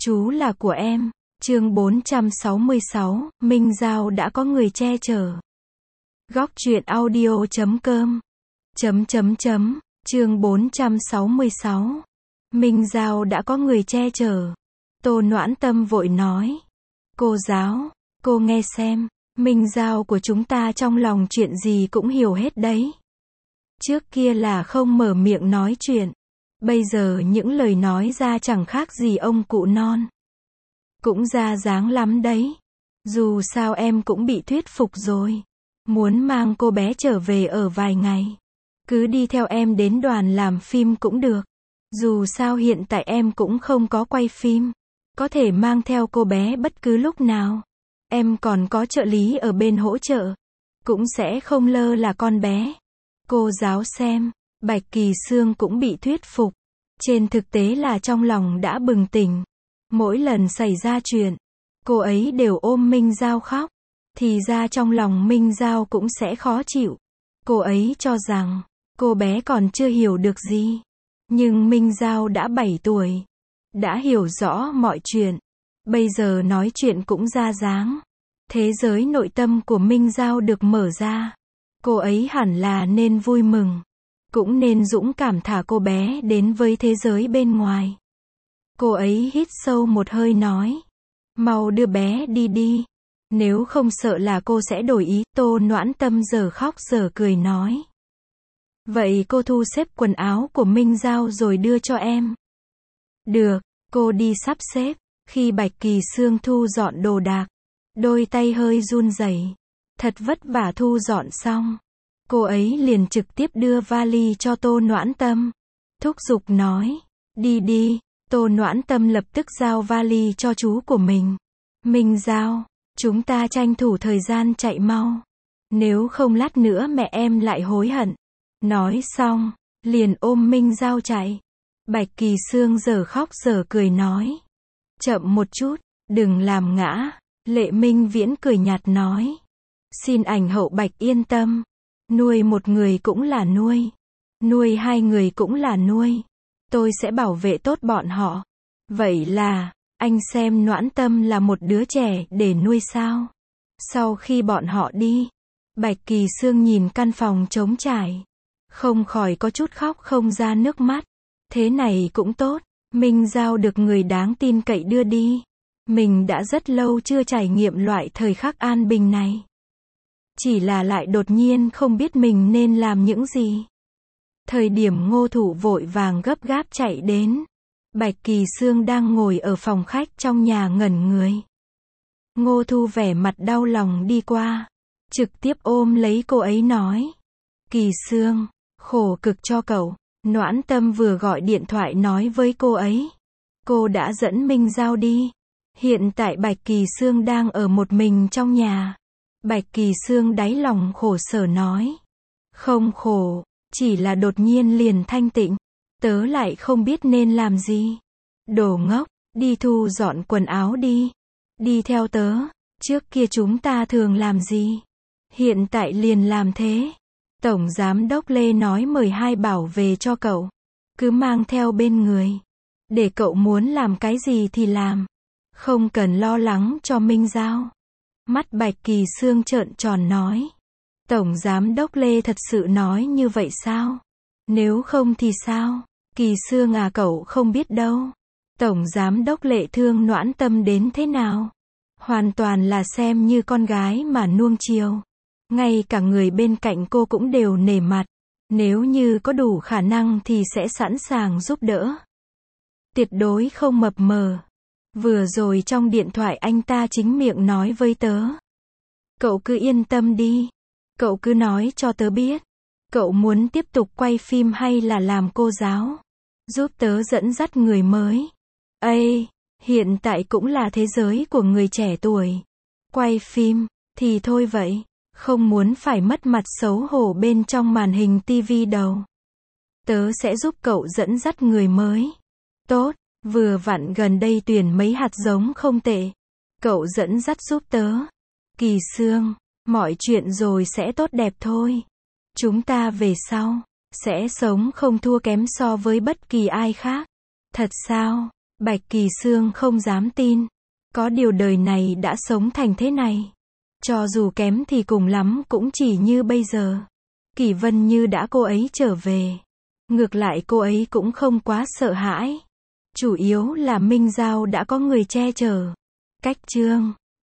Chú là của em. Chương 466, Minh Giao đã có người che chở. Góc truyện audio.com. Chương 466. Minh Giao đã có người che chở. Tô Noãn Tâm vội nói. Cô giáo, cô nghe xem, Minh Giao của chúng ta trong lòng chuyện gì cũng hiểu hết đấy. Trước kia là không mở miệng nói chuyện. Bây giờ những lời nói ra chẳng khác gì ông cụ non. Cũng ra dáng lắm đấy. Dù sao em cũng bị thuyết phục rồi. Muốn mang cô bé trở về ở vài ngày. Cứ đi theo em đến đoàn làm phim cũng được. Dù sao hiện tại em cũng không có quay phim. Có thể mang theo cô bé bất cứ lúc nào. Em còn có trợ lý ở bên hỗ trợ. Cũng sẽ không lơ là con bé. Cô giáo xem, Bạch Kỳ Sương cũng bị thuyết phục. Trên thực tế là trong lòng đã bừng tỉnh. Mỗi lần xảy ra chuyện, cô ấy đều ôm Minh Giao khóc. Thì ra trong lòng Minh Giao cũng sẽ khó chịu. Cô ấy cho rằng, cô bé còn chưa hiểu được gì. Nhưng Minh Giao đã 7 tuổi. Đã hiểu rõ mọi chuyện. Bây giờ nói chuyện cũng ra dáng. Thế giới nội tâm của Minh Giao được mở ra. Cô ấy hẳn là nên vui mừng. Cũng nên dũng cảm thả cô bé đến với thế giới bên ngoài. Cô ấy hít sâu một hơi nói. Mau đưa bé đi đi. Nếu không sợ là cô sẽ đổi ý. Tô Noãn Tâm giờ khóc giờ cười nói. Vậy cô thu xếp quần áo của Minh Giao rồi đưa cho em. Được, cô đi sắp xếp. Khi Bạch Kỳ Sương thu dọn đồ đạc, đôi tay hơi run rẩy. Thật vất vả thu dọn xong. Cô ấy liền trực tiếp đưa vali cho Tô Noãn Tâm. Thúc giục nói. Đi đi. Tô Noãn Tâm lập tức giao vali cho chú của mình. Minh Giao, chúng ta tranh thủ thời gian chạy mau. Nếu không lát nữa mẹ em lại hối hận. Nói xong, liền ôm Minh Giao chạy. Bạch Kỳ Sương giờ khóc giờ cười nói. Chậm một chút, đừng làm ngã. Lệ Minh Viễn cười nhạt nói. Xin ảnh hậu Bạch yên tâm. Nuôi một người cũng là nuôi. Nuôi hai người cũng là nuôi. Tôi sẽ bảo vệ tốt bọn họ. Vậy là, anh xem Noãn Tâm là một đứa trẻ để nuôi sao? Sau khi bọn họ đi, Bạch Kỳ Sương nhìn căn phòng trống trải. Không khỏi có chút khóc không ra nước mắt. Thế này cũng tốt. Minh Giao được người đáng tin cậy đưa đi. Mình đã rất lâu chưa trải nghiệm loại thời khắc an bình này. Chỉ là lại đột nhiên không biết mình nên làm những gì. Thời điểm Ngô Thụ vội vàng gấp gáp chạy đến. Bạch Kỳ Sương đang ngồi ở phòng khách trong nhà ngẩn người. Ngô Thu vẻ mặt đau lòng đi qua. Trực tiếp ôm lấy cô ấy nói. Kỳ Sương, khổ cực cho cậu. Noãn Tâm vừa gọi điện thoại nói với cô ấy. Cô đã dẫn Minh Giao đi. Hiện tại Bạch Kỳ Sương đang ở một mình trong nhà. Bạch Kỳ Sương đáy lòng khổ sở nói. Không khổ, chỉ là đột nhiên liền thanh tịnh. Tớ lại không biết nên làm gì. Đồ ngốc, đi thu dọn quần áo đi. Đi theo tớ, trước kia chúng ta thường làm gì? Hiện tại liền làm thế. Tổng Giám đốc Lê nói mời hai bảo về cho cậu. Cứ mang theo bên người. Để cậu muốn làm cái gì thì làm. Không cần lo lắng cho Minh Giao. Mắt Bạch Kỳ Sương trợn tròn nói. Tổng Giám đốc Lê thật sự nói như vậy sao? Nếu không thì sao? Kỳ Sương à, cậu không biết đâu. Tổng Giám đốc Lệ thương Noãn Tâm đến thế nào? Hoàn toàn là xem như con gái mà nuông chiều. Ngay cả người bên cạnh cô cũng đều nể mặt. Nếu như có đủ khả năng thì sẽ sẵn sàng giúp đỡ. Tuyệt đối không mập mờ. Vừa rồi trong điện thoại anh ta chính miệng nói với tớ. Cậu cứ yên tâm đi. Cậu cứ nói cho tớ biết. Cậu muốn tiếp tục quay phim hay là làm cô giáo? Giúp tớ dẫn dắt người mới. Ây, hiện tại cũng là thế giới của người trẻ tuổi. Quay phim, thì thôi vậy. Không muốn phải mất mặt xấu hổ bên trong màn hình tivi đâu. Tớ sẽ giúp cậu dẫn dắt người mới. Tốt, vừa vặn gần đây tuyển mấy hạt giống không tệ. Cậu dẫn dắt giúp tớ. Kỳ Sương, mọi chuyện rồi sẽ tốt đẹp thôi. Chúng ta về sau, sẽ sống không thua kém so với bất kỳ ai khác. Thật sao? Bạch Kỳ Xương không dám tin. Có điều đời này đã sống thành thế này. Cho dù kém thì cùng lắm cũng chỉ như bây giờ. Kỷ Vân Như đã cô ấy trở về. Ngược lại cô ấy cũng không quá sợ hãi. Chủ yếu là Minh Giao đã có người che chở. Cách chương